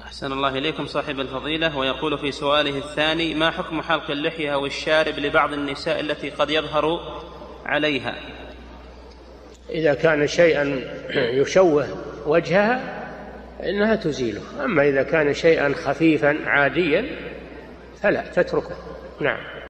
أحسن الله إليكم صاحب الفضيلة، ويقول في سؤاله الثاني: ما حكم حلق اللحية والشارب لبعض النساء التي قد يظهر عليها؟ إذا كان شيئا يشوه وجهها إنها تزيله، أما إذا كان شيئا خفيفا عاديا فلا تتركه. نعم.